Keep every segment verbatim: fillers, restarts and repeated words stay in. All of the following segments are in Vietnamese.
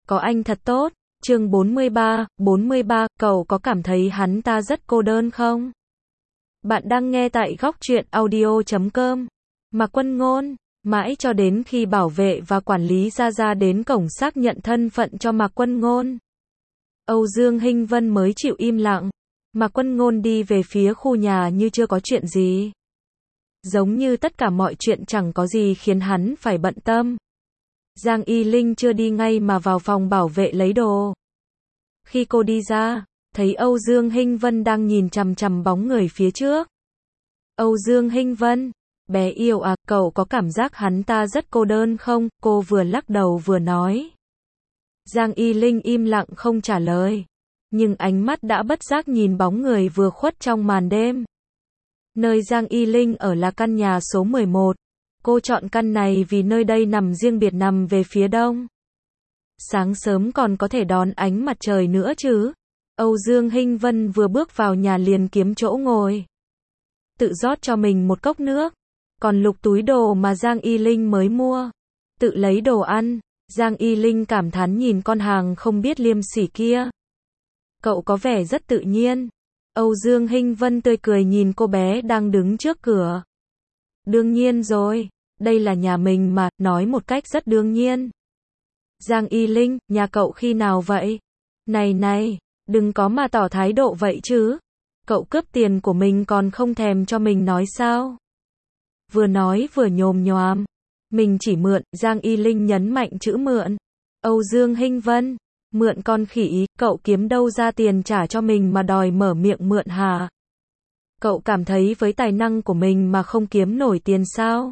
có anh thật tốt. Chương bốn mươi ba, bốn mươi ba, cậu có cảm thấy hắn ta rất cô đơn không? Bạn đang nghe tại góc truyện audio chấm com. Mạc Quân Ngôn, mãi cho đến khi bảo vệ và quản lý Gia Gia đến cổng xác nhận thân phận cho Mạc Quân Ngôn, Âu Dương Hinh Vân mới chịu im lặng. Mạc Quân Ngôn đi về phía khu nhà như chưa có chuyện gì. Giống như tất cả mọi chuyện chẳng có gì khiến hắn phải bận tâm. Giang Y Linh chưa đi ngay mà vào phòng bảo vệ lấy đồ. Khi cô đi ra, thấy Âu Dương Hinh Vân đang nhìn chằm chằm bóng người phía trước. Âu Dương Hinh Vân, bé yêu à, cậu có cảm giác hắn ta rất cô đơn không? Cô vừa lắc đầu vừa nói. Giang Y Linh im lặng không trả lời. Nhưng ánh mắt đã bất giác nhìn bóng người vừa khuất trong màn đêm. Nơi Giang Y Linh ở là căn nhà số mười một. Cô chọn căn này vì nơi đây nằm riêng biệt nằm về phía đông. Sáng sớm còn có thể đón ánh mặt trời nữa chứ. Âu Dương Hinh Vân vừa bước vào nhà liền kiếm chỗ ngồi. Tự rót cho mình một cốc nước. Còn lục túi đồ mà Giang Y Linh mới mua. Tự lấy đồ ăn. Giang Y Linh cảm thán nhìn con hàng không biết liêm sỉ kia. Cậu có vẻ rất tự nhiên. Âu Dương Hinh Vân tươi cười nhìn cô bé đang đứng trước cửa. Đương nhiên rồi, đây là nhà mình mà, nói một cách rất đương nhiên. Giang Y Linh, nhà cậu khi nào vậy? Này này, đừng có mà tỏ thái độ vậy chứ. Cậu cướp tiền của mình còn không thèm cho mình nói sao? Vừa nói vừa nhồm nhoàm. Mình chỉ mượn, Giang Y Linh nhấn mạnh chữ mượn. Âu Dương Hinh Vân, mượn con khỉ, cậu kiếm đâu ra tiền trả cho mình mà đòi mở miệng mượn hả? Cậu cảm thấy với tài năng của mình mà không kiếm nổi tiền sao?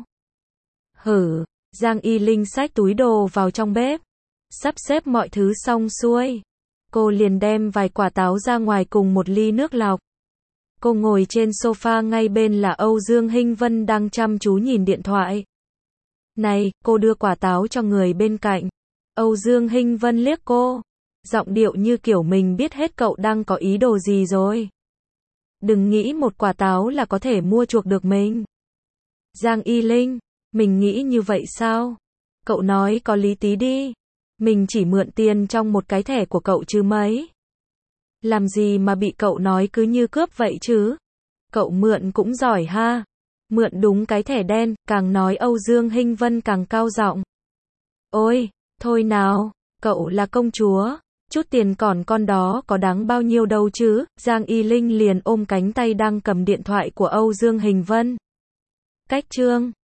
Hử, Giang Y Linh xách túi đồ vào trong bếp. Sắp xếp mọi thứ xong xuôi. Cô liền đem vài quả táo ra ngoài cùng một ly nước lọc. Cô ngồi trên sofa ngay bên là Âu Dương Hinh Vân đang chăm chú nhìn điện thoại. Này, cô đưa quả táo cho người bên cạnh. Âu Dương Hinh Vân liếc cô. Giọng điệu như kiểu mình biết hết cậu đang có ý đồ gì rồi. Đừng nghĩ một quả táo là có thể mua chuộc được mình. Giang Y Linh, mình nghĩ như vậy sao? Cậu nói có lý tí đi. Mình chỉ mượn tiền trong một cái thẻ của cậu chứ mấy. Làm gì mà bị cậu nói cứ như cướp vậy chứ? Cậu mượn cũng giỏi ha. Mượn đúng cái thẻ đen, càng nói Âu Dương Hinh Vân càng cao giọng. Ôi, thôi nào, cậu là công chúa. Chút tiền còn con đó có đáng bao nhiêu đâu chứ. Giang Y Linh liền ôm cánh tay đang cầm điện thoại của Âu Dương Hinh Vân. Cách chương